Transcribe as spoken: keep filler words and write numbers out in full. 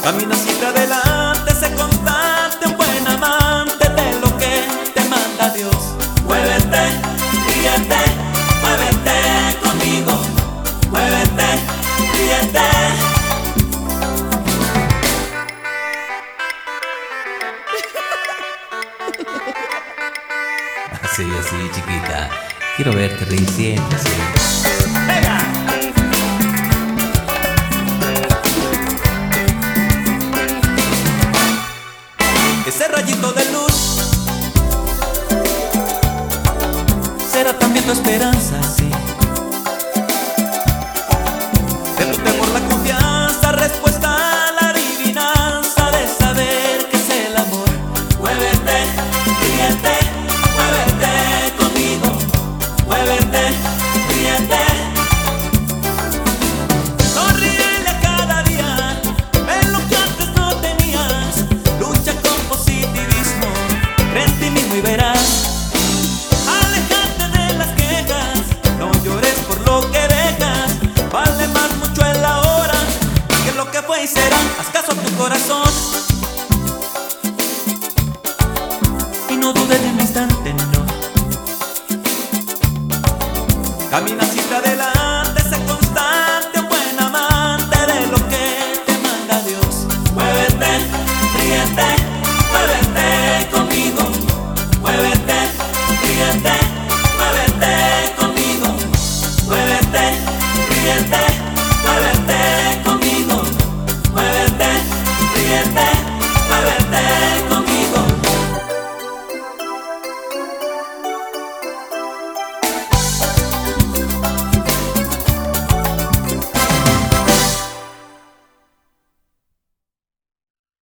Camina siempre adelante, sé constante, un buen amante de lo que te manda Dios. Muévete, ríete, muévete conmigo. Muévete, ríete. Así, así, chiquita. Quiero verte reír siempre, así. ¡Venga! Ese rayito de luz será también tu esperanza, sí. De tu temor la confianza, respuesta a la adivinanza de saber que es el amor. Muévete, ríete, muévete conmigo. Muévete, ríete. Sonríele a cada día, ve lo que antes no tenías. Lucha con positivismo, cree en ti mismo y verás. Aléjate de las quejas, no llores por lo que dejas. Vale más mucho el ahora que lo que fue y será. Haz caso a tu corazón y no dudes ni un instante, no. Camina siempre adelante, sé constante, un buen amante de lo que te manda Dios. Muévete, ríete, muévete conmigo. Muévete, ríete, muévete conmigo. Muévete, ríete, muévete conmigo. Muévete, ríete.